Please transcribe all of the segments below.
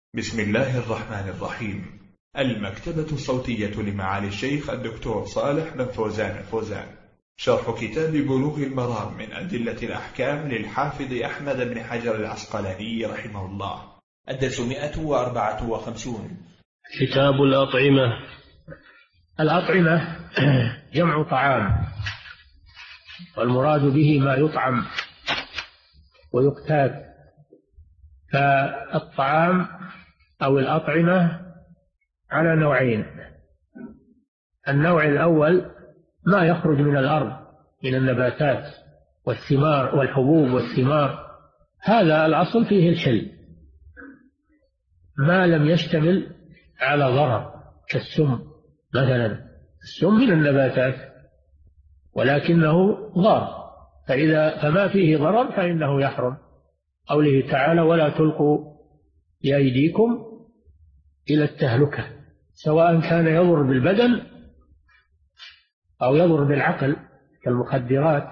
بسم الله الرحمن الرحيم. المكتبة الصوتية لمعالي الشيخ الدكتور صالح بن فوزان الفوزان، شرح كتاب بلوغ المرام من أدلة الأحكام للحافظ أحمد بن حجر العسقلاني رحمه الله. الدرس 154. كتاب الأطعمة. الأطعمة جمع طعام، والمراد به ما يطعم ويقتات. فالطعام أو الأطعمة على نوعين: النوع الأول ما يخرج من الأرض من النباتات والثمار والحبوب والثمار، هذا الأصل فيه الحل ما لم يشتمل على ضرر، كالسم مثلا. السم من النباتات ولكنه ضار، فما فيه ضرر فإنه يحرم. قوله تعالى: ولا تلقوا بأيديكم إلى التهلكة، سواء كان يضر بالبدن أو يضر بالعقل، كالمخدرات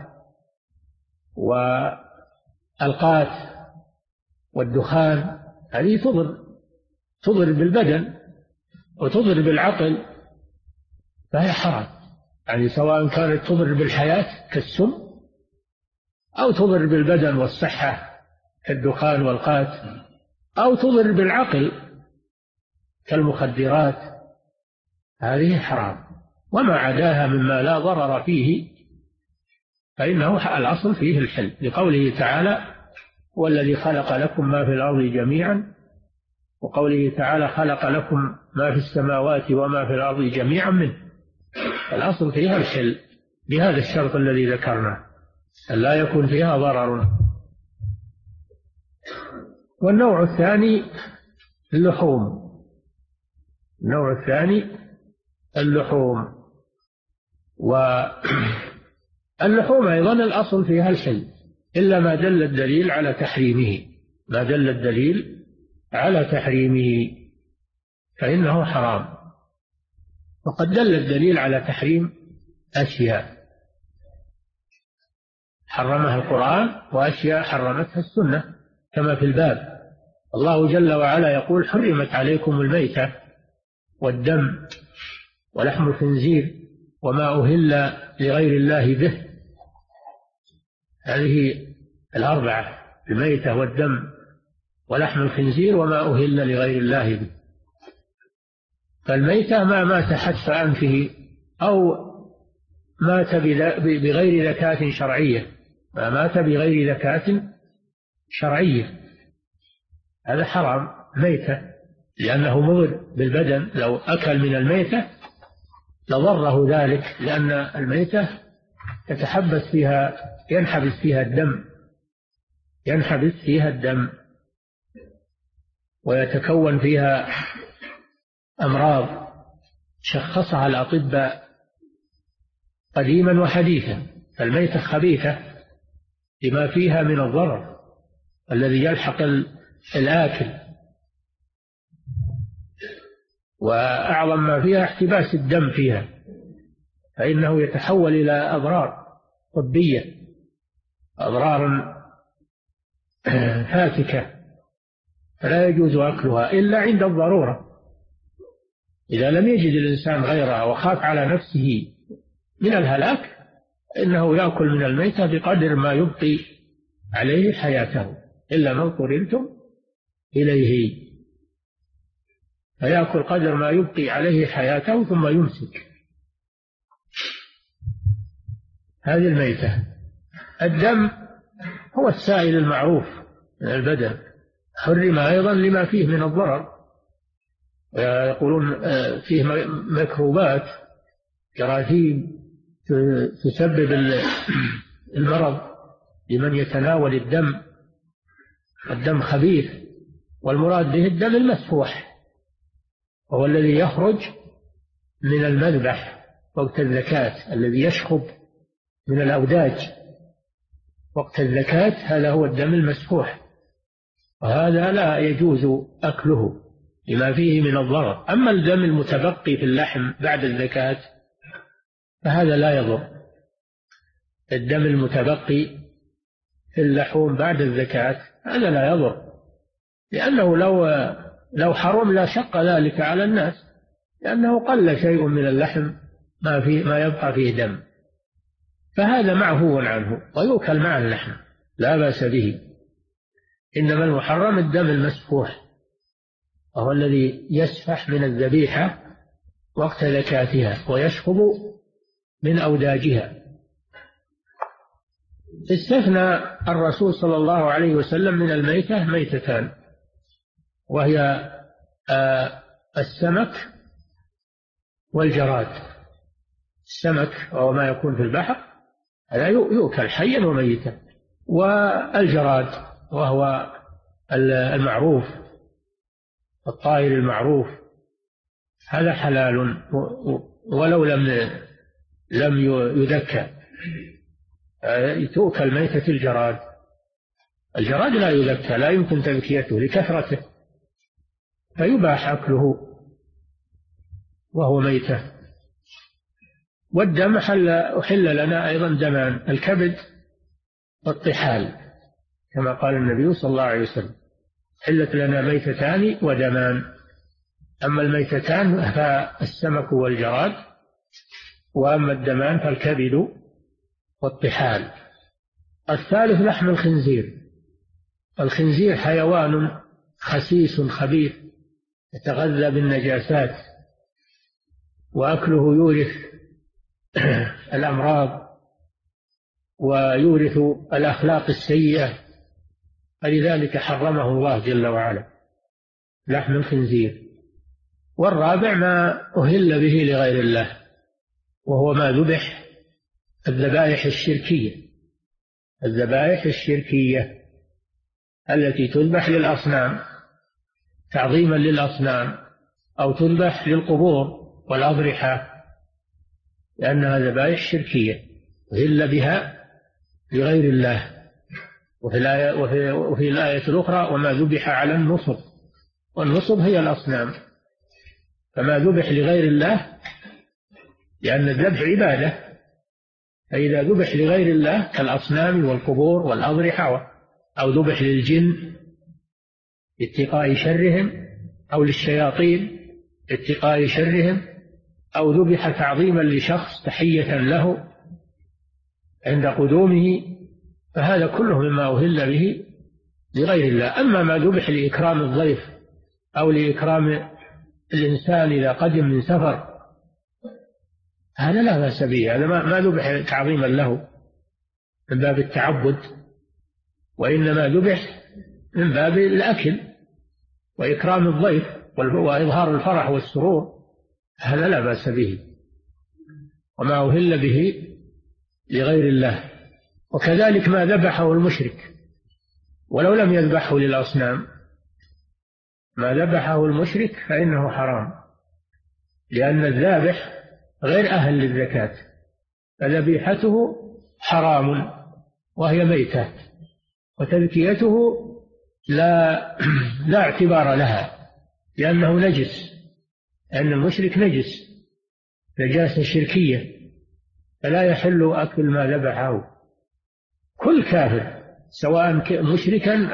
والقات والدخان، هذه تضر بالبدن وتضر بالعقل، فهي حرام. يعني سواء كانت تضر بالحياة كالسم أو تضر بالبدن والصحة كالدخان والقات، أو تضر بالعقل كالمخدرات، هذه حرام. وما عداها مما لا ضرر فيه فإنه الأصل فيه الحل، لقوله تعالى: هو الذي خلق لكم ما في الأرض جميعا، وقوله تعالى: خلق لكم ما في السماوات وما في الأرض جميعا منه. الأصل فيها الحل بهذا الشرط الذي ذكرناه، أن لا يكون فيها ضرر. والنوع الثاني اللحوم. النوع الثاني اللحوم، واللحوم أيضا الأصل فيها الحل، إلا ما دل الدليل على تحريمه. ما دل الدليل على تحريمه فإنه حرام. وقد دل الدليل على تحريم أشياء حرمها القرآن وأشياء حرمتها السنة، كما في الباب. الله جل وعلا يقول: حرمت عليكم الميتة والدم ولحم الخنزير وما أهل لغير الله به. هذه الأربعة: الميتة والدم ولحم الخنزير وما أهل لغير الله به. فالميتة ما مات حتف أنفه أو مات بغير ذكاة شرعية، ما مات بغير ذكاة شرعية، هذا حرام ميتة، لأنه مضر بالبدن. لو أكل من الميتة لضره ذلك، لأن الميتة ينحبس فيها الدم ويتكون فيها أمراض شخصها الأطباء قديما وحديثا. فالميتة خبيثة لما فيها من الضرر الذي يلحق الآكل، وأعظم ما فيها احتباس الدم فيها، فإنه يتحول إلى أضرار طبية، أضرار فاتكة، فلا يجوز أكلها إلا عند الضرورة. إذا لم يجد الإنسان غيرها وخاف على نفسه من الهلاك، إنه يأكل من الميتة بقدر ما يبقي عليه حياته، إلا ما اضطررتم إليه، فيأكل قدر ما يبقي عليه حياته ثم يمسك. هذه الميتة. الدم هو السائل المعروف من البدن، حرم أيضا لما فيه من الضرر. ويقولون فيه ميكروبات، جراثيم تسبب المرض لمن يتناول الدم. الدم خبيث، والمراد به الدم المسفوح، وهو الذي يخرج من المذبح وقت الزكاة، الذي يشخب من الأوداج وقت الزكاة، هذا هو الدم المسفوح، وهذا لا يجوز أكله لما فيه من الضرر. أما الدم المتبقي في اللحم بعد الزكاة فهذا لا يضر. الدم المتبقي في اللحوم بعد الزكاة هذا لا يضر، لأنه لو حرم لا شق ذلك على الناس، لأنه قل شيء من اللحم ما يبقى فيه دم، فهذا معفو عنه ويؤكل مع اللحم لا بأس به. إنما المحرم الدم المسفوح، وهو الذي يسفح من الذبيحة وقت زكاتها ويشخب من أوداجها. استثنى الرسول صلى الله عليه وسلم من الميتة ميتتان، وهي السمك والجراد. السمك وهو ما يكون في البحر هذا يؤكل حيا وميتا، والجراد وهو المعروف الطائر المعروف هذا حلال ولو لم يذكى. تؤكل ميتة الجراد. الجراد لا يذكى، لا يمكن تذكيته لكثرته، فيباح أكله وهو ميتة. والدم أحل لنا أيضا دمان، الكبد والطحال، كما قال النبي صلى الله عليه وسلم: حلت لنا ميتتان ودمان. أما الميتتان فالسمك والجراد، وأما الدمان فالكبد والطحال. الثالث لحم الخنزير. الخنزير حيوان خسيس خبيث يتغذى بالنجاسات، وأكله يورث الأمراض ويورث الأخلاق السيئة، فلذلك حرمه الله جل وعلا لحم الخنزير. والرابع ما أهل به لغير الله، وهو ما ذبح الذبائح الشركية. الذبائح الشركية التي تذبح للأصنام تعظيما للأصنام، أو تذبح للقبور والأضرحة، لأنها ذبائح شركية أهل بها لغير الله. وفي الآية الأخرى: وما ذبح على النصب. والنصب هي الأصنام، فما ذبح لغير الله، لأن الذبح عبادة، فإذا ذبح لغير الله كالأصنام والقبور والأضرحة، أو ذبح للجن اتقاء شرهم، أو للشياطين اتقاء شرهم، أو ذبح تعظيما لشخص تحية له عند قدومه، فهذا كله مما أهل به لغير الله. أما ما ذبح لإكرام الضيف أو لإكرام الإنسان إذا قدم من سفر، هذا لا بأس به، هذا ما ذبح تعظيما له من باب التعبد، وإنما ذبح من باب الأكل وإكرام الضيف وإظهار الفرح والسرور، هذا لا بأس به، وما أهل به لغير الله. وكذلك ما ذبحه المشرك ولو لم يذبحه للأصنام، ما ذبحه المشرك فإنه حرام، لأن الذابح غير أهل للزكاة، فذبيحته حرام وهي ميتة، وتذكيته لا اعتبار لها، لأنه نجس، لأن المشرك نجس نجاسة شركية، فلا يحل أكل ما ذبحه. كل كافر سواء مشركا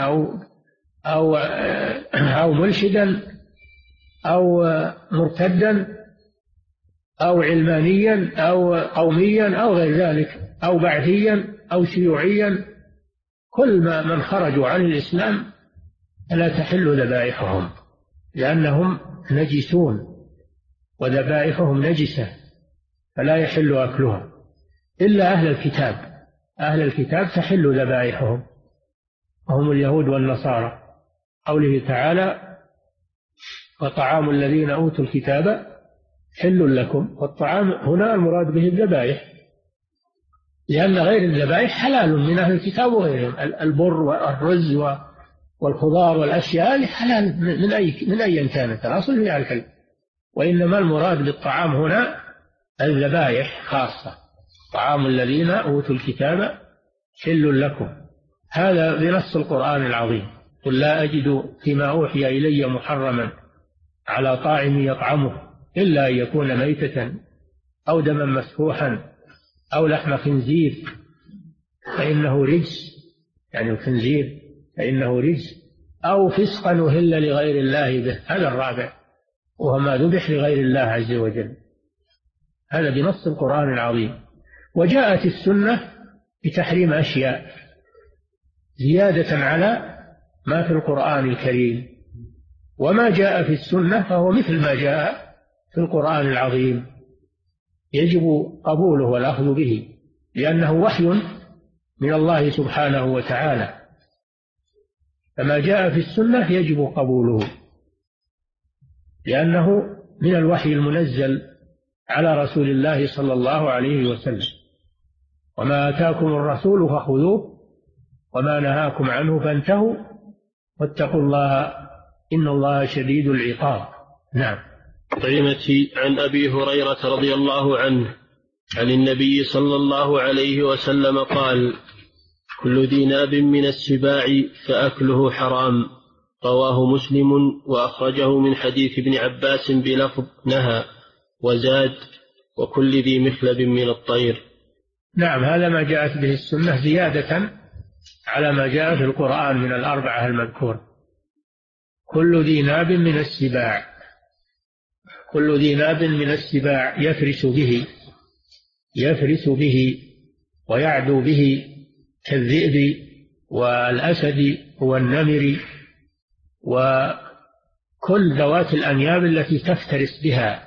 أو ملحدا أو مرتدا أو علمانيا أو قوميا أو غير ذلك أو بعثيا أو شيوعيا، كل من خرجوا عن الإسلام فلا تحل ذبائحهم، لأنهم نجسون وذبائحهم نجسة، فلا يحل أكلها إلا أهل الكتاب. أهل الكتاب تحل ذبائحهم، وهم اليهود والنصارى. قوله تعالى: وطعام الذين أوتوا الكتاب حل لكم. والطعام هنا المراد به الذبائح، لأن غير الذبائح حلال من أهل الكتاب وغيرهم، البر والرز والخضار والأشياء هذه حلال من أي كانت، الأصل فيها الحل. وإنما المراد بالطعام هنا الذبائح خاصة. طعام الذين أوتوا الكتاب حل لكم، هذا بنص القرآن العظيم: قل لا أجد فيما أوحي إلي محرما على طاعم يطعمه إلا أن يكون ميتة أو دما مسفوحا أو لحم خنزير فإنه رجس، يعني الخنزير فإنه رجس، أو فسقا أهل لغير الله به، هذا الرابع، وهو ما ذبح لغير الله عز وجل، هذا بنص القرآن العظيم. وجاءت السنة بتحريم أشياء زيادة على ما في القرآن الكريم، وما جاء في السنة فهو مثل ما جاء في القرآن العظيم، يجب قبوله والأخذ به، لأنه وحي من الله سبحانه وتعالى، فما جاء في السنة يجب قبوله لأنه من الوحي المنزل على رسول الله صلى الله عليه وسلم. وما آتاكم الرسول فخذوه وما نهاكم عنه فانتهوا واتقوا الله إن الله شديد العقاب. نعم. عن أبي هريرة رضي الله عنه عن النبي صلى الله عليه وسلم قال: كل ذي ناب من السباع فأكله حرام. رواه مسلم وأخرجه من حديث ابن عباس بلفظ نهى، وزاد: وكل ذي مخلب من الطير. نعم، هذا ما جاءت به السنة زيادة على ما جاء في القرآن من الأربعة المذكورة. كل ذي ناب من السباع، كل ذي ناب من السباع يفرس به ويعدو به كالذئب والأسد والنمر وكل ذوات الأنياب التي تفترس بها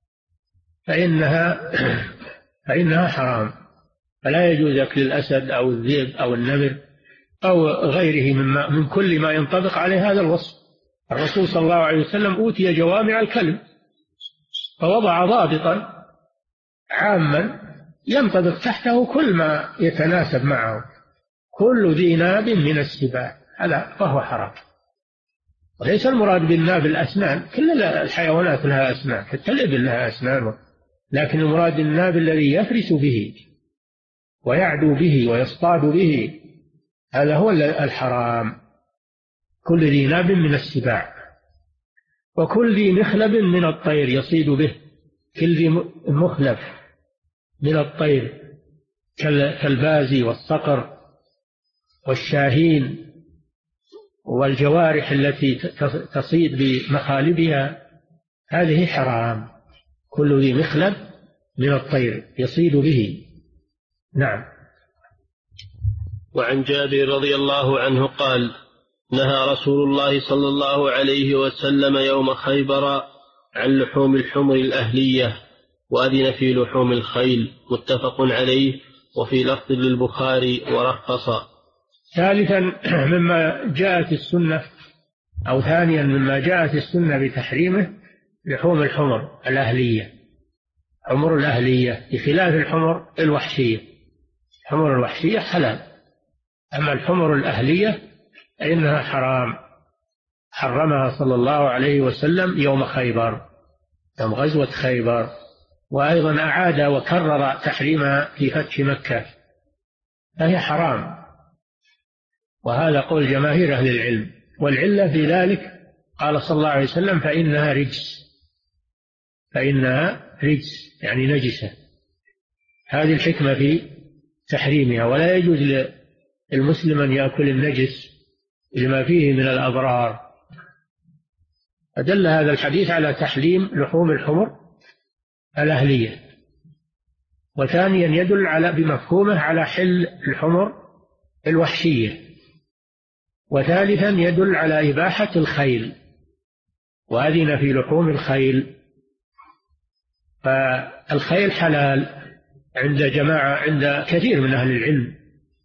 فإنها حرام، فلا يجوز أكل الأسد أو الذئب أو النمر أو غيره من كل ما ينطبق عليه هذا الوصف. الرسول صلى الله عليه وسلم أوتي جوامع الكلم فوضع ضابطا عاما ينطبق تحته كل ما يتناسب معه. كل ذي ناب من السباع، هذا فهو حرام. وليس المراد بالناب الأسنان، كل الحيوانات لها أسنان، حتى الإبل لها أسنان، لكن المراد الناب الذي يفرس به ويعدو به ويصطاد به، هذا هو الحرام. كل ذي ناب من السباع. وكل ذي مخلب من الطير يصيد به، كل ذي مخلب من الطير كالبازي والصقر والشاهين والجوارح التي تصيد بمخالبها، هذه حرام. كل ذي مخلب من الطير يصيد به. نعم. وعن جابر رضي الله عنه قال: نهى رسول الله صلى الله عليه وسلم يوم خيبر عن لحوم الحمر الأهلية، وأذن في لحوم الخيل. متفق عليه، وفي لفظ للبخاري ورخص. ثالثا مما جاءت السنة، أو ثانيا مما جاءت السنة بتحريمه لحوم الحمر الأهلية. حمر الأهلية بخلاف الحمر الوحشية. الحمر الوحشية حلال، أما الحمر الأهلية فإنها حرام، حرمها صلى الله عليه وسلم يوم خيبر، يوم غزوة خيبر، وأيضا أعاد وكرر تحريمها في فتح مكة، فهي حرام. وهذا قول جماهير أهل العلم، والعلة في ذلك قال صلى الله عليه وسلم: فإنها رجس يعني نجسة. هذه الحكمة في تحريمها، ولا يجوز للمسلم أن يأكل النجس لما فيه من الأضرار. أدل هذا الحديث على تحريم لحوم الحمر الأهلية. وثانيا يدل على بمفهومه على حل الحمر الوحشية. وثالثا يدل على إباحة الخيل، وأذن في لحوم الخيل. فالخيل حلال عند كثير من أهل العلم،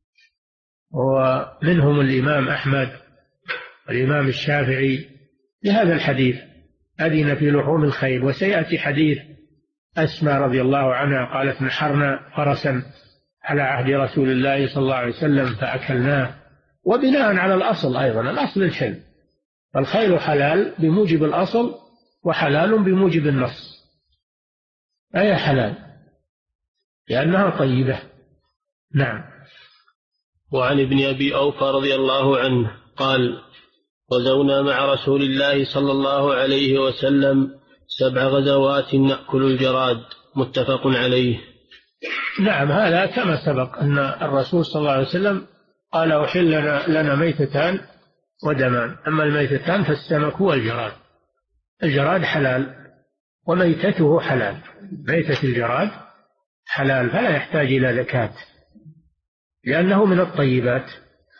ومنهم الإمام أحمد والإمام الشافعي لهذا الحديث، أذن في لحوم الخيل. وسيأتي حديث أسماء رضي الله عنها قالت: نحرنا فرسا على عهد رسول الله صلى الله عليه وسلم فأكلناه. وبناء على الأصل أيضا، الأصل الحل، الخيل حلال بموجب الأصل وحلال بموجب النص، أي حلال لأنها طيبة. نعم. وعن ابن أبي أوفى رضي الله عنه قال: غزونا مع رسول الله صلى الله عليه وسلم 7 غزوات نأكل الجراد. متفق عليه. نعم، هذا كما سبق أن الرسول صلى الله عليه وسلم قال: أحل لنا ميتتان ودمان. أما الميتتان فالسمك والجراد. الجراد حلال وميتته حلال، ميتة الجراد حلال فلا يحتاج إلى زكاة لأنه من الطيبات،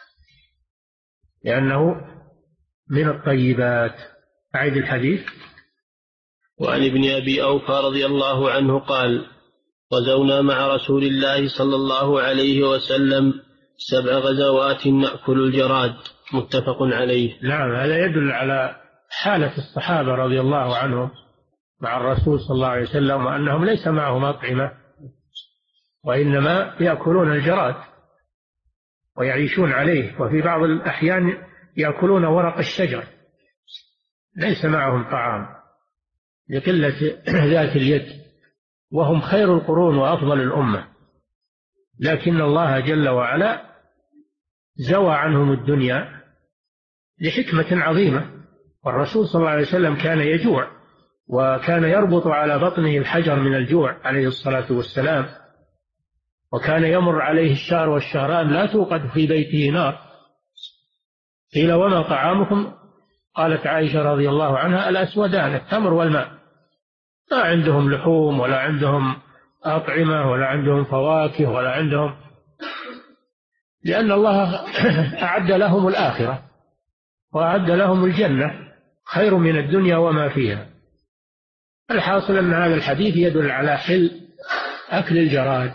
لأنه من الطيبات. أعيد الحديث. وعن ابن أبي أوفى رضي الله عنه قال: غزونا مع رسول الله صلى الله عليه وسلم 7 غزوات نأكل الجراد. متفق عليه. نعم، هذا يدل على حالة الصحابة رضي الله عنهم مع الرسول صلى الله عليه وسلم، وأنهم ليس معهم أطعمة وإنما يأكلون الجراد ويعيشون عليه، وفي بعض الأحيان يأكلون ورق الشجر، ليس معهم طعام لقلة ذات اليد، وهم خير القرون وأفضل الأمة، لكن الله جل وعلا زوى عنهم الدنيا لحكمة عظيمة. والرسول صلى الله عليه وسلم كان يجوع، وكان يربط على بطنه الحجر من الجوع عليه الصلاة والسلام، وكان يمر عليه الشهر والشهران لا توقد في بيته نار. قيل: وما طعامكم؟ قالت عائشة رضي الله عنها: الأسودان، التمر والماء. ما عندهم لحوم ولا عندهم أطعمة ولا عندهم فواكه ولا عندهم، لأن الله أعد لهم الآخرة وأعد لهم الجنة خير من الدنيا وما فيها. الحاصل أن هذا الحديث يدل على حل أكل الجراد،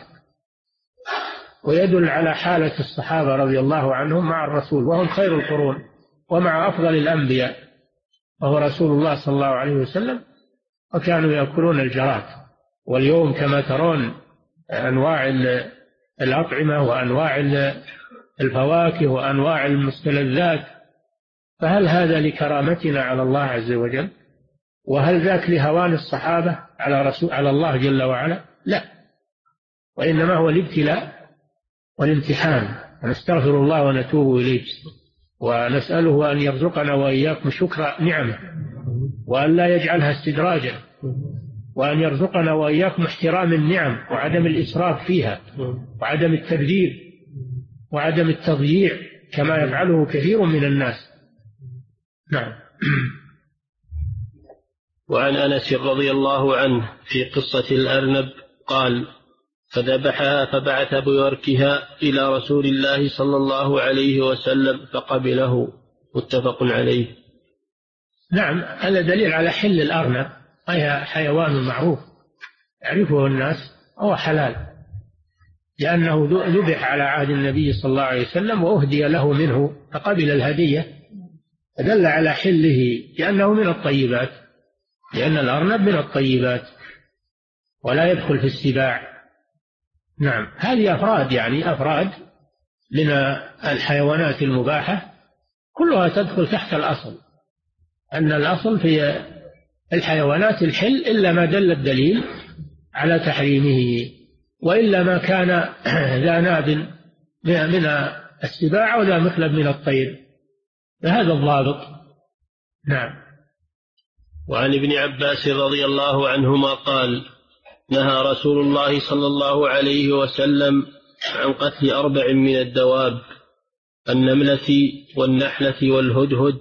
ويدل على حالة الصحابة رضي الله عنهم مع الرسول، وهم خير القرون ومع أفضل الأنبياء وهو رسول الله صلى الله عليه وسلم، وكانوا يأكلون الجراد. واليوم كما ترون أنواع الأطعمة وأنواع الفواكه وأنواع المستلذات، فهل هذا لكرامتنا على الله عز وجل؟ وهل ذاك لهوان الصحابة على الله جل وعلا؟ لا، وإنما هو الابتلاء والامتحان. ونستغفر الله ونتوب إليه، ونسأله أن يرزقنا وإياكم شكر نعمه، وأن لا يجعلها استدراجا، وأن يرزقنا وإياكم احترام النعم وعدم الإسراف فيها، وعدم التبذير وعدم التضييع كما يفعله كثير من الناس. نعم. وعن أنس رضي الله عنه في قصة الأرنب قال: فذبحها فبعث بوركها إلى رسول الله صلى الله عليه وسلم فقبله. متفق عليه. نعم، هذا دليل على حل الأرنب، وهي حيوان معروف يعرفه الناس، هو حلال لأنه ذبح على عهد النبي صلى الله عليه وسلم وأهدي له منه فقبل الهدية، فدل على حله لأنه من الطيبات، لأن الأرنب من الطيبات ولا يدخل في السباع. نعم، هذه أفراد، يعني أفراد من الحيوانات المباحة كلها تدخل تحت الأصل، أن الأصل في الحيوانات الحل إلا ما دل الدليل على تحريمه، وإلا ما كان ذا ناب من السباع وذا مخلب من الطير، فهذا الضابط. نعم. وعن ابن عباس رضي الله عنهما قال: نهى رسول الله صلى الله عليه وسلم عن قتل 4 من الدواب: النملة والنحلة والهدهد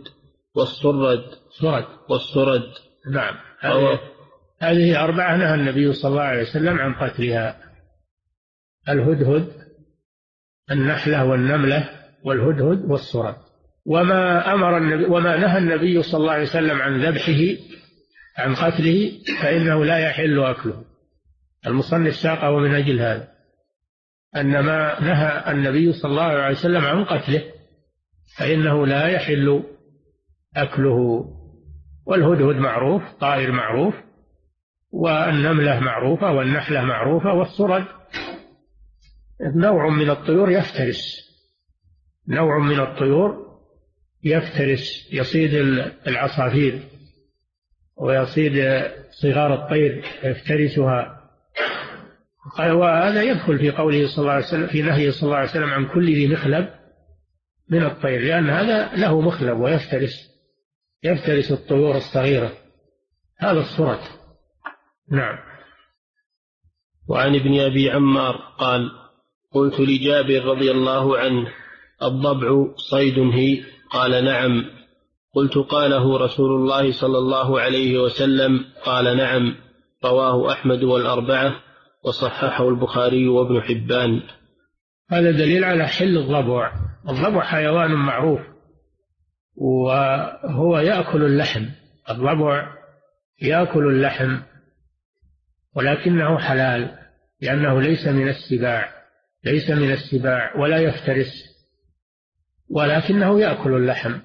والصرد. نعم، هذه 4 نهى النبي صلى الله عليه وسلم عن قتلها: الهدهد، النحلة والنملة والهدهد والصرد. وما نهى النبي صلى الله عليه وسلم عن ذبحه عن قتله فإنه لا يحل أكله. المصنف ساقه من أجل هذا، أن ما نهى النبي صلى الله عليه وسلم عن قتله فإنه لا يحل أكله. والهدهد معروف، طائر معروف، والنملة معروفة، والنحلة معروفة، والصرد نوع من الطيور يفترس، يصيد العصافير ويصيد صغار الطير يفترسها. وهذا يدخل في قوله صلى الله عليه وسلم، في نهيه صلى الله عليه وسلم عن كل ذي مخلب من الطير، لأن هذا له مخلب ويفترس الطيور الصغيرة، هذا الصرد. نعم. وعن ابن أبي عمار قال: قلت لجابر رضي الله عنه: الضبع صيد هي؟ قال نعم. قلت قاله رسول الله صلى الله عليه وسلم؟ قال نعم. رواه أحمد والأربعة وصححه البخاري وابن حبان. هذا دليل على حل الضبع. الضبع حيوان معروف وهو يأكل اللحم. الضبع يأكل اللحم ولكنه حلال لأنه ليس من السباع ولا يفترس، ولكنه يأكل اللحم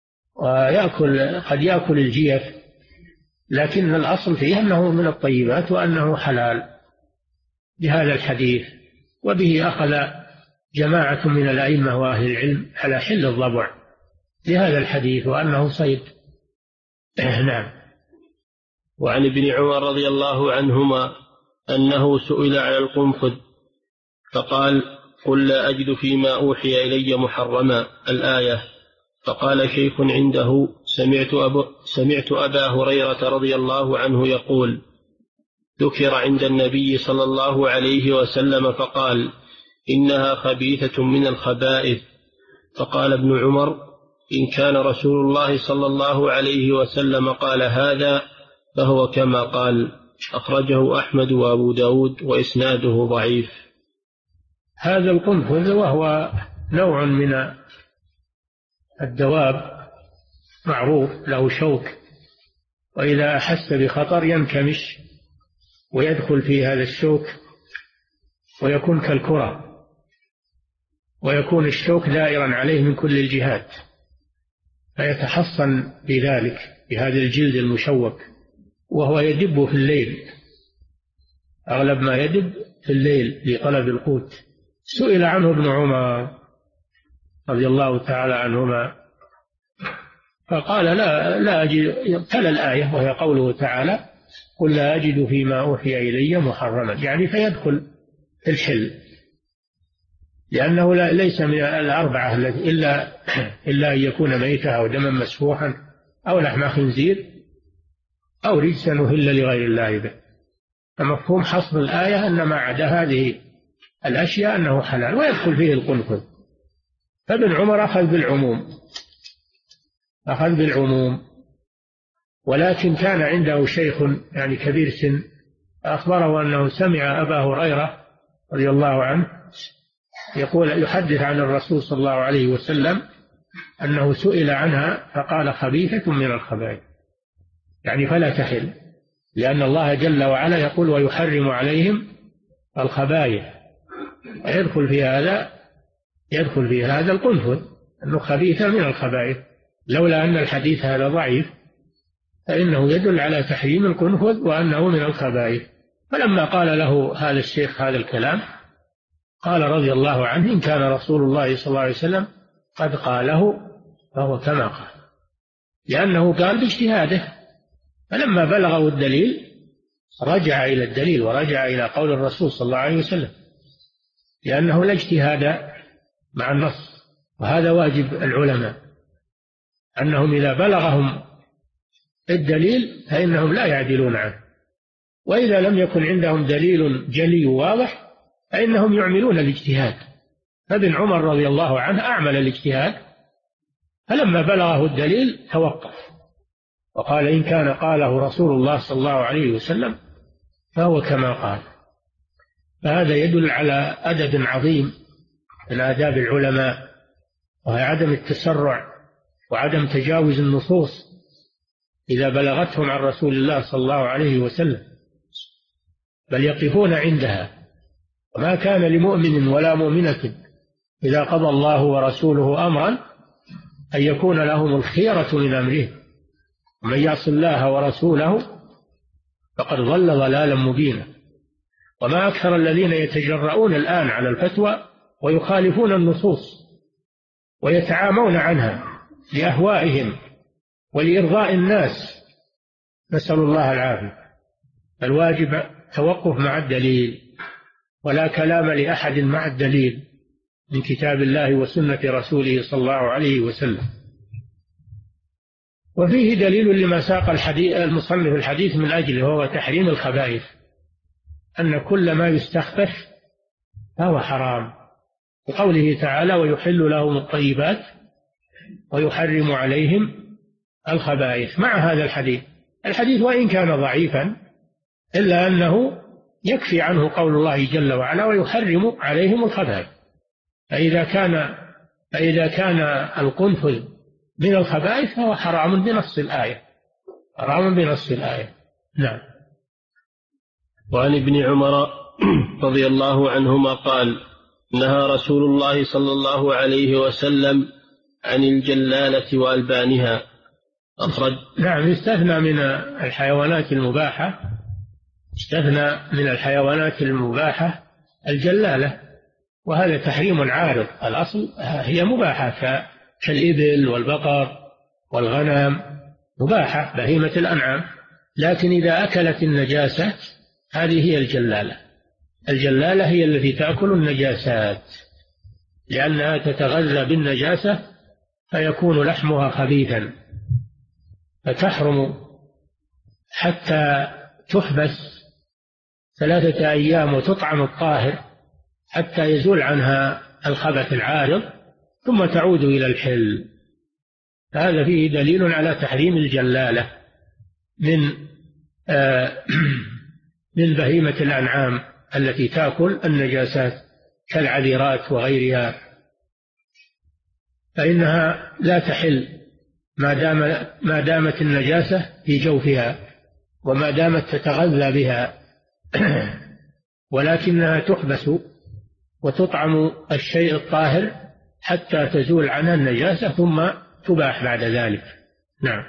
قد يأكل الجيف، لكن الأصل فيه أنه من الطيبات وأنه حلال بهذا الحديث. وبه أخذ جماعة من الأئمة وأهل العلم على حل الضبع بهذا الحديث وأنه صيد. نعم. وعن ابن عمر رضي الله عنهما أنه سئل على القنفذ فقال: قل لا أجد فيما أوحي إلي محرما، الآية. فقال شيخ عنده: سمعت أبا هريرة رضي الله عنه يقول: ذكر عند النبي صلى الله عليه وسلم فقال: إنها خبيثة من الخبائث. فقال ابن عمر: إن كان رسول الله صلى الله عليه وسلم قال هذا فهو كما قال. أخرجه أحمد وأبو داود وإسناده ضعيف. هذا القنفذ وهو نوع من الدواب معروف، له شوك، وإذا أحس بخطر ينكمش ويدخل في هذا الشوك ويكون كالكرة، ويكون الشوك دائرا عليه من كل الجهات، فيتحصن بذلك بهذا الجلد المشوك، وهو يدب في الليل، أغلب ما يدب في الليل لطلب القوت. سئل عنه ابن عمر رضي الله تعالى عنهما فقال: لا أجد، تلا الآية وهي قوله تعالى: قل لا أجد فيما أوحي إلي محرما، يعني فيدخل في الحل، لأنه ليس من الأربعة إلا أن يكون ميتا أو دما مسفوحا أو لحم خنزير أو رجسا أهل لغير الله به. فمفهوم حصر الآية أن ما عدا هذه الأشياء أنه حلال ويدخل فيه القنفذ. فابن عمر أخذ بالعموم، ولكن كان عنده شيخ يعني كبير سن أخبره أنه سمع أبا هريرة رضي الله عنه يحدث عن الرسول صلى الله عليه وسلم أنه سئل عنها فقال: خبيثة من الخبائث، يعني فلا تحل، لأن الله جل وعلا يقول: ويحرم عليهم الخبائث. يدخل في هذا القنفذ أنه خبيثة من الخبائث، لولا أن الحديث هذا ضعيف فإنه يدل على تحريم القنفذ وأنه من الخبائث. فلما قال له هذا الشيخ هذا الكلام قال رضي الله عنه: إن كان رسول الله صلى الله عليه وسلم قد قاله فهو كما قال، لأنه قال باجتهاده. فلما بلغه الدليل رجع إلى الدليل ورجع إلى قول الرسول صلى الله عليه وسلم، لأنه لا اجتهاد مع النص، وهذا واجب العلماء أنهم إذا بلغهم الدليل فإنهم لا يعدلون عنه، وإذا لم يكن عندهم دليل جلي واضح فإنهم يعملون الاجتهاد. فابن عمر رضي الله عنه أعمل الاجتهاد، فلما بلغه الدليل توقف وقال: إن كان قاله رسول الله صلى الله عليه وسلم فهو كما قال. فهذا يدل على أدب عظيم من آداب العلماء، وهي عدم التسرع وعدم تجاوز النصوص إذا بلغتهم عن رسول الله صلى الله عليه وسلم، بل يقفون عندها. وما كان لمؤمن ولا مؤمنة إذا قضى الله ورسوله أمرا أن يكون لهم الخيرة من أمره، ومن يعص الله ورسوله فقد ضل ضلالا مبينا. وما أكثر الذين يتجرؤون الآن على الفتوى ويخالفون النصوص ويتعامون عنها لأهوائهم ولإرضاء الناس، نسأل الله العافية. الواجب توقف مع الدليل، ولا كلام لأحد مع الدليل من كتاب الله وسنة رسوله صلى الله عليه وسلم. وفيه دليل لما ساق المصنف الحديث من أجله، وهو تحريم الخبائث، أن كل ما يستخفف فهو حرام، وقوله تعالى: ويحل لهم الطيبات ويحرم عليهم الخبائث. مع هذا الحديث وإن كان ضعيفا إلا أنه يكفي عنه قول الله جل وعلا ويحرم عليهم الخبائث. فإذا كان القنفذ من الخبائث فهو حرام بنص الآية. نعم. وعن ابن عمر رضي الله عنهما قال نهى رسول الله صلى الله عليه وسلم عن الجلالة وألبانها. نعم. استثنى من الحيوانات المباحة الجلالة، وهذا تحريم عارض. الأصل هي مباحة كالإبل والبقر والغنم مباحة بهيمة الأنعام، لكن إذا أكلت النجاسة هذه هي الجلالة هي التي تأكل النجاسات، لأنها تتغذى بالنجاسة فيكون لحمها خبيثا، فتحرم حتى تحبس 3 أيام وتطعم الطاهر حتى يزول عنها الخبث العارض ثم تعود إلى الحل. هذا فيه دليل على تحريم الجلالة من بهيمة الأنعام التي تأكل النجاسات كالعذرات وغيرها، فإنها لا تحل ما دامت النجاسة في جوفها وما دامت تتغذى بها، ولكنها تحبس وتطعم الشيء الطاهر حتى تزول عنها النجاسة ثم تباح بعد ذلك. نعم.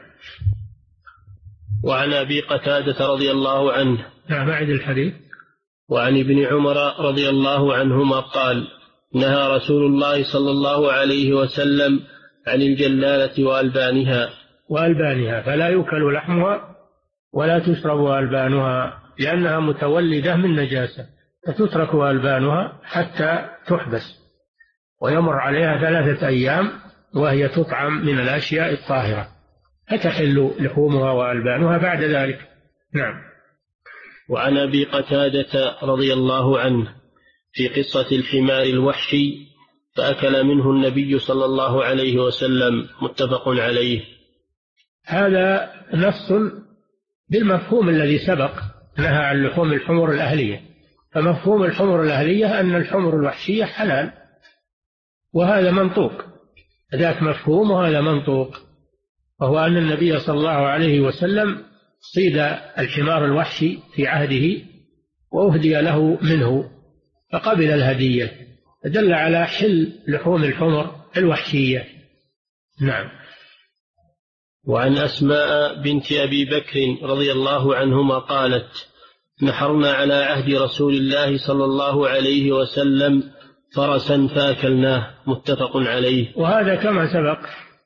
وعن أبي قتادة رضي الله عنه. نعم. أعد الحديث. وعن ابن عمر رضي الله عنهما قال نهى رسول الله صلى الله عليه وسلم عن الجلالة وألبانها فلا يؤكل لحمها ولا تشرب ألبانها لأنها متولدة من نجاسة، فتترك ألبانها حتى تحبس ويمر عليها 3 أيام وهي تطعم من الأشياء الطاهرة، فتحل لحومها وألبانها بعد ذلك. نعم. وعن أبي قتادة رضي الله عنه في قصة الحمار الوحشي فأكل منه النبي صلى الله عليه وسلم، متفق عليه. هذا نص بالمفهوم الذي سبق، نهى عن لحوم الحمر الأهلية، فمفهوم الحمر الأهلية أن الحمر الوحشية حلال، وهذا منطوق، ذاك مفهوم وهذا منطوق، وهو أن النبي صلى الله عليه وسلم صيد الحمار الوحشي في عهده وأهدي له منه فقبل الهدية، فدل على حل لحوم الحمر الوحشية. نعم. وعن أسماء بنت أبي بكر رضي الله عنهما قالت نحرنا على عهد رسول الله صلى الله عليه وسلم فرسا فأكلناه، متفق عليه. وهذا كما سبق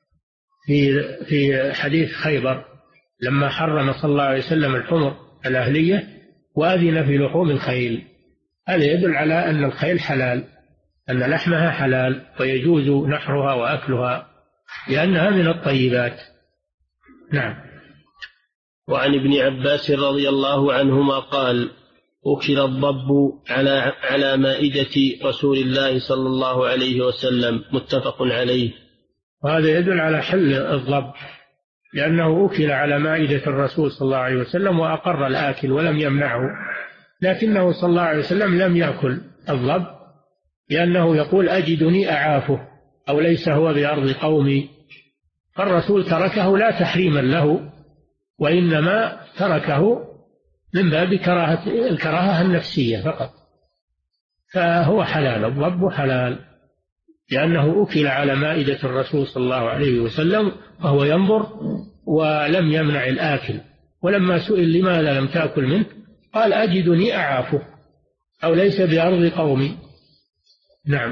في حديث خيبر لما حرم صلى الله عليه وسلم الحمر الأهلية وأذن في لحوم الخيل، هذا يدل على أن الخيل حلال، أن لحمها حلال ويجوز نحرها وأكلها لأنها من الطيبات. نعم. وعن ابن عباس رضي الله عنهما قال أكل الضب على مائدة رسول الله صلى الله عليه وسلم، متفق عليه. وهذا يدل على حل الضب لأنه أكل على مائدة الرسول صلى الله عليه وسلم وأقر الآكل ولم يمنعه، لكنه صلى الله عليه وسلم لم يأكل الضب لأنه يقول أجدني أعافه أو ليس هو بأرض قومي، فالرسول تركه لا تحريما له وإنما تركه من باب الكراهة النفسية فقط، فهو حلال، الضب حلال لأنه أكل على مائدة الرسول صلى الله عليه وسلم وهو ينظر ولم يمنع الآكل، ولما سئل لماذا لم تأكل منه قال أجدني أعافه أو ليس بأرض قومي. نعم.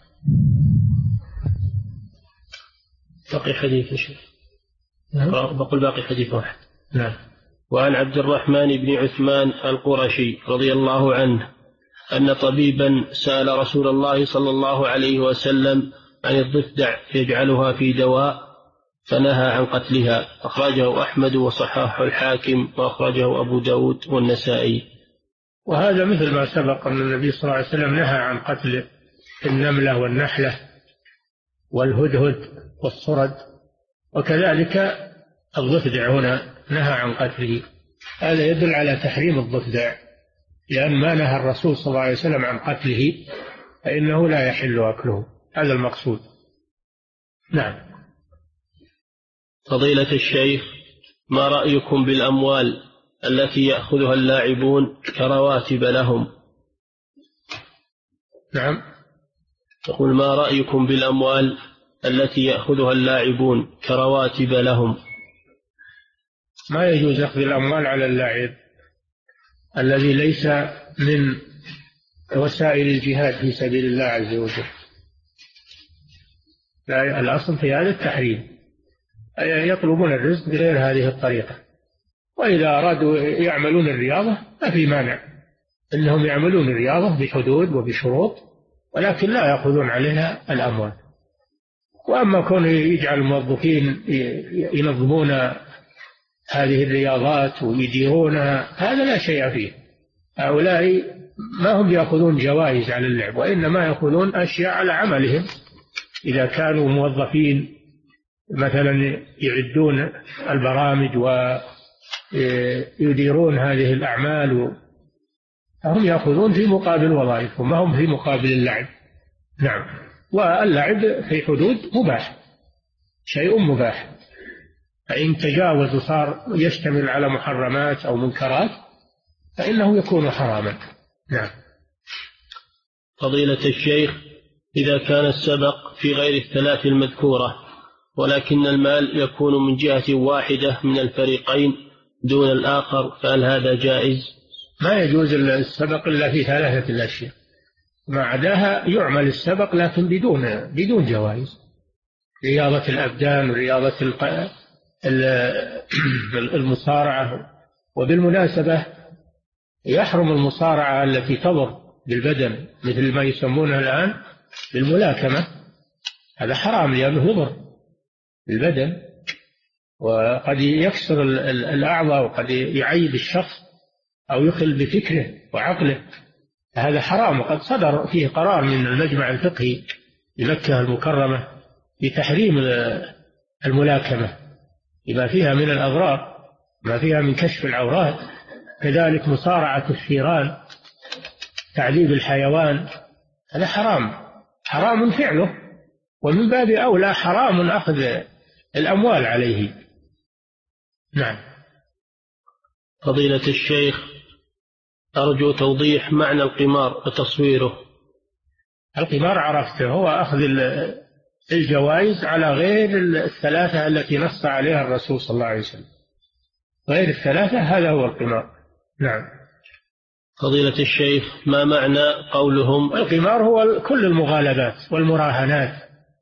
باقي حديث شيء. بقول باقي حديث واحد. نعم. وعن عبد الرحمن بن عثمان القرشي رضي الله عنه أن طبيبا سأل رسول الله صلى الله عليه وسلم عن الضفدع يجعلها في دواء فنهى عن قتلها، أخرجه أحمد وصححه الحاكم وأخرجه أبو داود والنسائي. وهذا مثل ما سبق أن النبي صلى الله عليه وسلم نهى عن قتل النملة والنحلة والهدهد والصرد، وكذلك الضفدع هنا نهى عن قتله. هذا يدل على تحريم الضفدع، لأن ما نهى الرسول صلى الله عليه وسلم عن قتله فإنه لا يحل أكله. هذا المقصود. نعم. فضيلة الشيخ، ما رأيكم بالأموال التي يأخذها اللاعبون كرواتب لهم؟ نعم. يقول: ما رأيكم بالأموال التي يأخذها اللاعبون كرواتب لهم؟ ما يجوز أخذ الأموال على اللاعب الذي ليس من وسائل الجهاد في سبيل الله عز وجل. لا، الأصل في هذا التحريم، يطلبون الرزق بغير هذه الطريقة. وإذا أرادوا يعملون الرياضة ما في مانع إنهم يعملون الرياضة بحدود وبشروط، ولكن لا يأخذون عليها الأموال. وأما كون يجعل الموظفين ينظمون هذه الرياضات ويديرونها، هذا لا شيء فيه. هؤلاء ما هم يأخذون جوائز على اللعب، وإنما يأخذون أشياء على عملهم. إذا كانوا موظفين مثلا يعدون البرامج ويديرون هذه الأعمال، هم يأخذون في مقابل وظائفهم، ما هم في مقابل اللعب. نعم. واللعب في حدود مباح، شيء مباح، فإن تجاوز وصار يشتمل على محرمات أو منكرات فإنه يكون حراما. نعم. فضيلة الشيخ، إذا كان السبق في غير الثلاث المذكورة ولكن المال يكون من جهة واحدة من الفريقين دون الآخر، فهل هذا جائز؟ ما يجوز السبق إلا في ثلاثة الأشياء، ما عداها يعمل السبق لكن بدون جوائز. رياضة الأبدان ورياضة المصارعة. وبالمناسبة يحرم المصارعة التي تضر بالبدن مثل ما يسمونها الآن بالملاكمة، هذا حرام لأنه يضر بالبدن وقد يكسر الأعضاء وقد يعيب الشخص أو يخل بفكره وعقله، هذا حرام. وقد صدر فيه قرار من المجمع الفقهي لمكة المكرمة بتحريم الملاكمة بما فيها من الأضرار، ما فيها من كشف العورات. كذلك مصارعة الثيران، تعذيب الحيوان، هذا حرام فعله، ومن باب أولى حرام أخذ الأموال عليه. نعم. فضيلة الشيخ، أرجو توضيح معنى القمار وتصويره. القمار عرفته، هو أخذ الجوائز على غير الثلاثة التي نص عليها الرسول صلى الله عليه وسلم، غير الثلاثة، هذا هو القمار. نعم. فضيلة الشيخ، ما معنى قولهم؟ القمار هو كل المغالبات والمراهنات.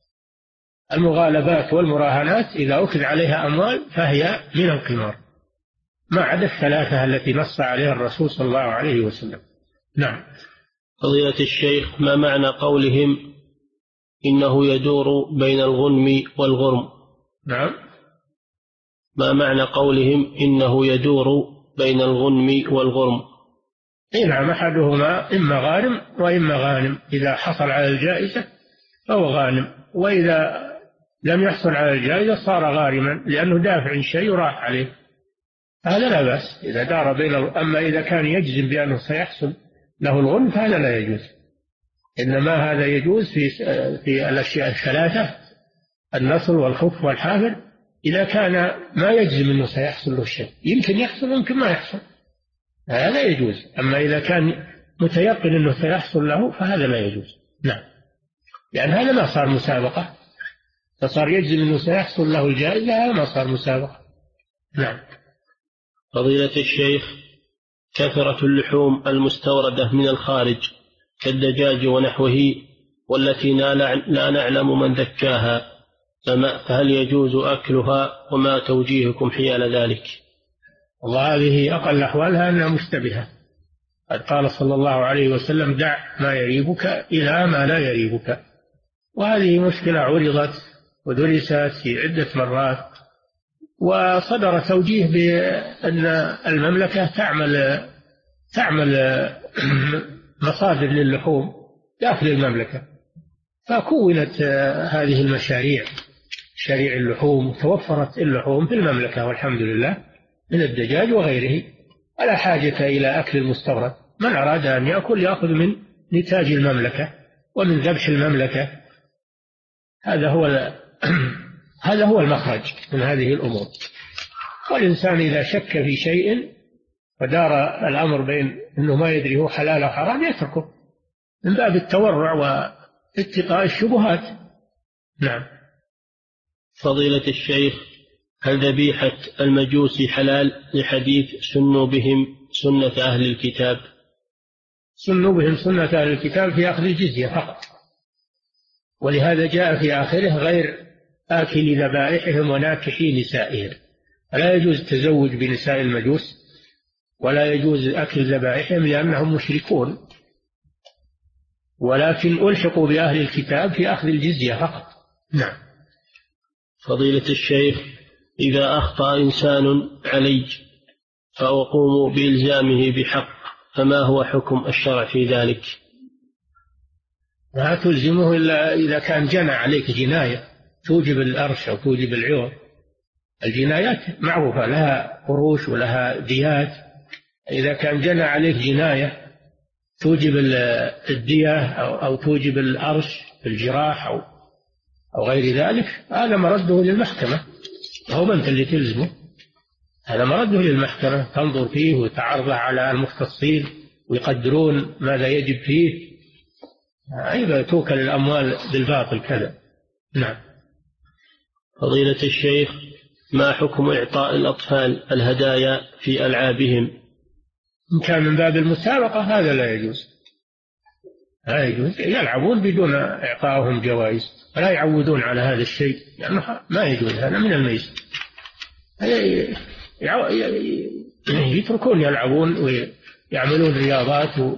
المغالبات والمراهنات إذا أخذ عليها أموال فهي من القمار، ما عدا الثلاثة التي نص عليها الرسول صلى الله عليه وسلم. نعم. فضيلة الشيخ، ما معنى قولهم إنه يدور بين الغنم والغرم؟ نعم. ما معنى قولهم إنه يدور بين الغنم والغرم؟ نعم، أحدهما إما غارم وإما غانم. إذا حصل على الجائزة فهو غانم، وإذا لم يحصل على الجائزة صار غارما لأنه دافع شيء وراح عليه، هذا لا بأس إذا دار بينه. أما إذا كان يجزم بأنه سيحصل له الغنم فهذا لا يجوز، إنما هذا يجوز في الأشياء الثلاثة: النصر والخف والحافر. إذا كان ما يجزم أنه سيحصل له الشيء، يمكن يحصل يمكن ما يحصل، هذا يجوز. أما إذا كان متيقن أنه سيحصل له فهذا لا يجوز. نعم. لأن هذا ما صار مسابقة، فصار يجزم أنه سيحصل له الجائزة، هذا ما صار مسابقة. نعم. فضيلة الشيخ، كثرة اللحوم المستوردة من الخارج كالدجاج ونحوه والتي لا نعلم من ذكاها، فهل يجوز أكلها؟ وما توجيهكم حيال ذلك؟ والله هذه أقل أحوالها أنها مشتبهة. قد قال صلى الله عليه وسلم: دع ما يريبك إلى ما لا يريبك. وهذه مشكلة عرضت ودرست في عدة مرات، وصدر توجيه بأن المملكة تعمل مصادر للحوم داخل المملكة، فكونت هذه المشاريع، مشاريع اللحوم، توفرت اللحوم في المملكة والحمد لله من الدجاج وغيره، ولا حاجة إلى أكل المستورد. من أراد أن يأكل من نتاج المملكة ومن ذبح المملكة. هذا هو المخرج من هذه الأمور. والإنسان إذا شك في شيء ودار الأمر بين أنه ما يدري هو حلال أو حرام يتركه من باب التورع واتقاء الشبهات. نعم. فضيلة الشيخ، هل ذبيحة المجوس حلال لحديث سنوا بهم سنة أهل الكتاب؟ سنوا بهم سنة أهل الكتاب في أخذ الجزية فقط، ولهذا جاء في آخره غير آكل ذبائحهم وناكحي نسائهم. فلا يجوز التزوج بنساء المجوس ولا يجوز أكل ذبائحهم لأنهم مشركون، ولكن ألحقوا بأهل الكتاب في أخذ الجزية فقط. نعم. فضيلة الشيخ، إذا أخطأ إنسان علي فأقوم بإلزامه بحق، فما هو حكم الشرع في ذلك؟ لا تلزمه إلا إذا كان جنى عليك جناية توجب الأرش أو توجب العوض. الجنايات معروفة لها قروش ولها ديات. إذا كان جنى عليك جناية توجب الدية أو توجب الأرش في الجراح أو غير ذلك، هذا مرده للمحكمة، هو أنت اللي تلزمه. هذا مرده للمحكمة تنظر فيه وتعرضه على المختصين ويقدرون ماذا يجب فيه. أيضا توكل الأموال بالباطل كذا. نعم. فضيلة الشيخ، ما حكم إعطاء الأطفال الهدايا في ألعابهم؟ إن كان من باب المسابقة هذا لا يجوز. لا يجوز، يلعبون بدون إعطائهم جوائز ولا يعودون على هذا الشيء لأنه ما يجوز، هذا من الميسر. يتركون يلعبون ويعملون رياضات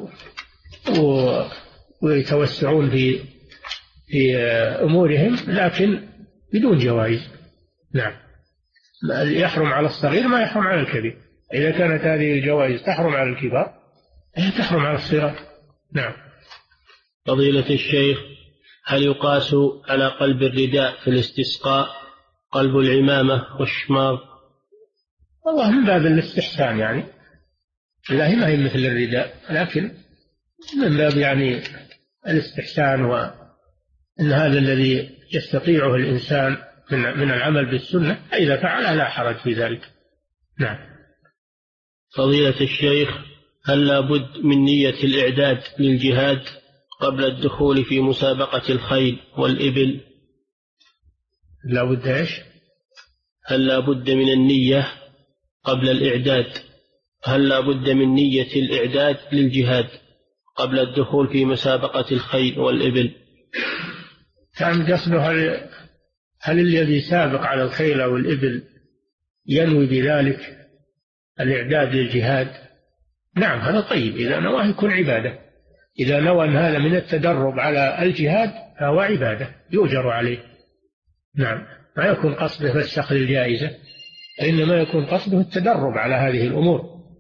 ويتوسعون في أمورهم لكن بدون جوائز. نعم. يحرم على الصغير ما يحرم على الكبير. إذا كانت هذه الجوائز تحرم على الكبار هي تحرم على الصغار. نعم. فضيلة الشيخ، هل يقاس على قلب الرداء في الاستسقاء قلب العمامة والشماغ؟ والله من باب الاستحسان يعني، لا ما هي مثل الرداء، لكن من باب يعني الاستحسان، وأن هذا الذي يستطيعه الإنسان من العمل بالسنة إذا فعل لا حرج في ذلك. نعم. فضيلة الشيخ، هل لا بد من نية الإعداد للجهاد قبل الدخول في مسابقة الخيل والإبل؟ لا بد إيش؟ هل لا بد من النية قبل الإعداد؟ هل لا بد من نية الإعداد للجهاد قبل الدخول في مسابقة الخيل والإبل؟ كان قصده هل الذي سابق على الخيل أو الإبل ينوي بذلك الإعداد للجهاد؟ نعم، هذا طيب إذا نواه يكون عبادة. إذا نوى أن هذا من التدرب على الجهاد فهو عبادة يؤجر عليه. نعم، ما يكون قصده بس أخذ الجائزة، إنما يكون قصده التدرب على هذه الأمور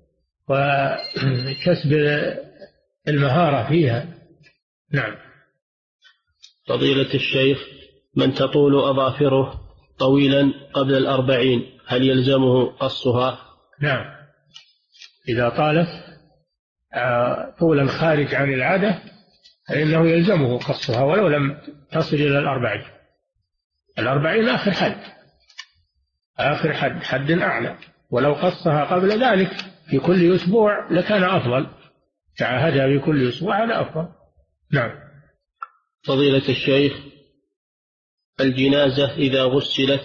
وكسب المهارة فيها. نعم. فضيلة الشيخ، من تطول أظافره طويلا قبل 40 هل يلزمه قصها؟ نعم، إذا طالت طولا خارج عن العادة فإنه يلزمه قصها ولو لم تصل إلى 40 آخر حد أعلى، ولو قصها قبل ذلك في كل أسبوع لكان أفضل، تعاهدها في كل أسبوع هذا أفضل. نعم. فضيلة الشيخ، الجنازة إذا غسلت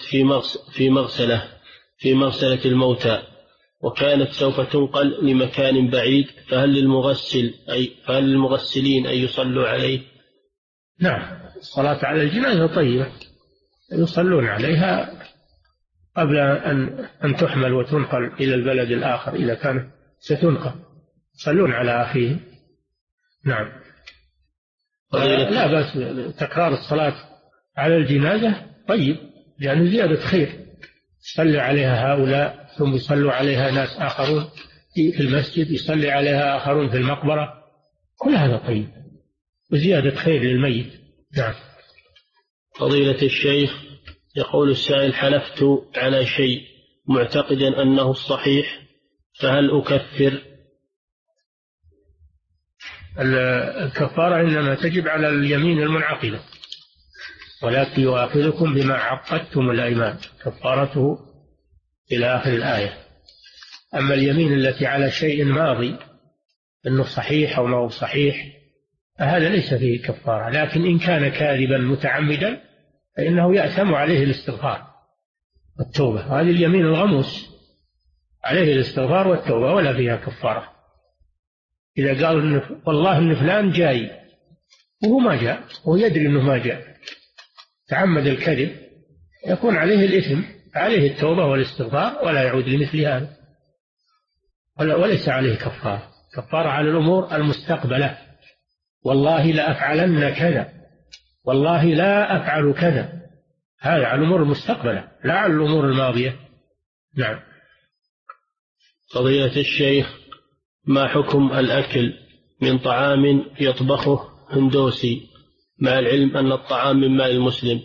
في مغسلة الموتى وكانت سوف تنقل لمكان بعيد فهل للمغسلين أن يصلوا عليه؟ نعم، الصلاة على الجنازة طيبة، يصلون عليها قبل أن تحمل وتنقل إلى البلد الآخر إذا كانت ستنقل، يصلون على أخيه. نعم. لا بأس تكرار الصلاة على الجنازة طيب، لأنه زيادة خير، يصلي عليها هؤلاء ثم يصلوا عليها ناس آخرون في المسجد، يصلي عليها آخرون في المقبرة، كل هذا طيب وزيادة خير للميت. نعم. فضيلة الشيخ، يقول السائل: حلفت على شيء معتقدا أنه الصحيح، فهل أكفر؟ الكفارة إنما تجب على اليمين المنعقدة، ولكن يؤاخذكم بما عقدتم الأيمان، كفارته إلى آخر الآية. أما اليمين التي على شيء ماضي أنه صحيح أو ما هو صحيح فهذا ليس فيه كفارة، لكن إن كان كاذبا متعمدا فإنه يأثم عليه الاستغفار والتوبة. هذه اليمين الغموس عليه الاستغفار والتوبة ولا فيها كفارة. إذا قال والله إن فلان جاي وهو ما جاء ويدري أنه ما جاء، تعمد الكذب، يكون عليه الإثم، عليه التوبة والاستغفار ولا يعود لمثل هذا، وليس عليه كفارة. كفارة على الأمور المستقبلة: والله لا أفعلن كذا، والله لا أفعل كذا، هذا على الأمور المستقبلة لا على الأمور الماضية. نعم. فضيلة الشيخ، ما حكم الأكل من طعام يطبخه هندوسي مع العلم أن الطعام من ماء المسلم؟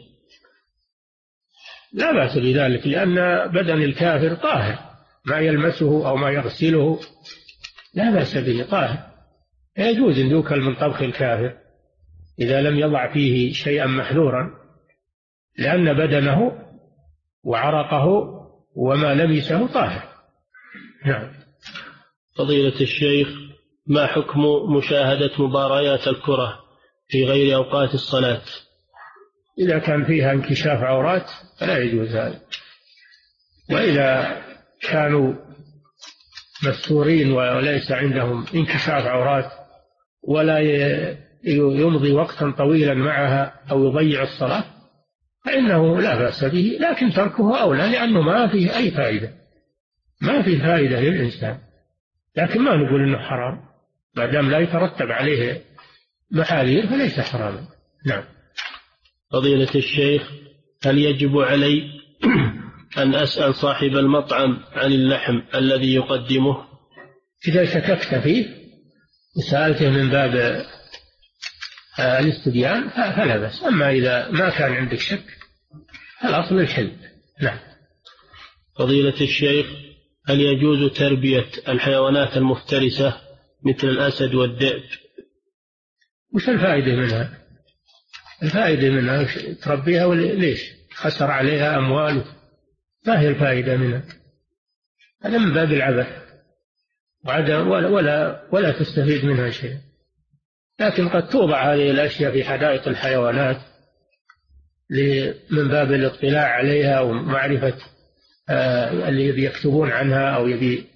لا بأس بذلك، لأن بدن الكافر طاهر، ما يلمسه أو ما يغسله لا بأس به، طاهر، يجوز أن يؤكل من طبخ الكافر إذا لم يضع فيه شيئا محذورا، لأن بدنه وعرقه وما لمسه طاهر. نعم. فضيلة الشيخ، ما حكم مشاهدة مباريات الكرة في غير أوقات الصلاة؟ إذا كان فيها انكشاف عورات فلا يجوز هذا، وإذا كانوا مستورين وليس عندهم انكشاف عورات ولا يمضي وقتا طويلا معها أو يضيع الصلاة فإنه لا بأس به، لكن تركه أولى، لأنه ما فيه أي فائدة، ما فيه فائدة للإنسان، لكن ما نقول إنه حرام، ما دام لا يترتب عليه محاذير فليس حراما. نعم. فضيلة الشيخ، هل يجب علي أن أسأل صاحب المطعم عن اللحم الذي يقدمه؟ إذا شككت فيه وسألته من باب الاستبيان فلا بأس، أما إذا ما كان عندك شك فالأصل الحل. نعم. فضيلة الشيخ، هل يجوز تربية الحيوانات المفترسة مثل الأسد والذئب؟ وش الفائدة منها؟ الفائدة منها تربيها ليش؟ خسر عليها أموال، ما هي الفائدة منها؟ هذا من باب العبث ولا تستفيد منها شيء. لكن قد توضع هذه الأشياء في حدائق الحيوانات من باب الاطلاع عليها ومعرفة اللي يبي يكتبون عنها أو يبي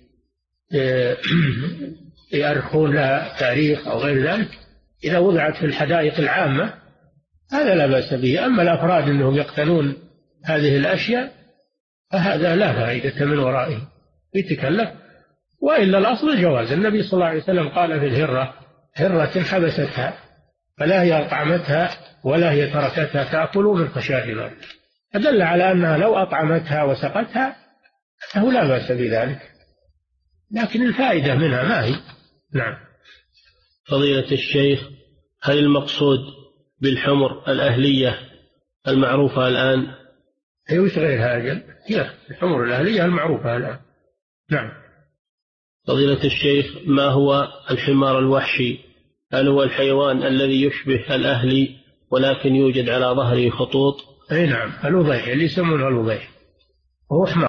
يأرخون لها تاريخ أو غير ذلك. إذا وضعت في الحدائق العامة هذا لا بأس به. أما الأفراد أنهم يقتنون هذه الأشياء فهذا لا فائدة من ورائه، يتكلف. وإلا الأصل الجواز. النبي صلى الله عليه وسلم قال في الهرة: هرة حبستها فلا هي أطعمتها ولا هي تركتها تأكل من خشاشها، فدل على أنها لو أطعمتها وسقتها فهو لا بأس بذلك، لكن الفائدة منها ما هي. نعم. فضيلة الشيخ، هل المقصود بالحمر الأهلية المعروفة الآن؟ هي وش غير هذا؟ هي الحمر الأهلية المعروفة الآن. نعم. فضيلة الشيخ، ما هو الحمار الوحشي؟ هل هو الحيوان الذي يشبه الأهلي ولكن يوجد على ظهره خطوط؟ أي نعم، الوضيح اللي يسمونه الوضيح، هو حمار.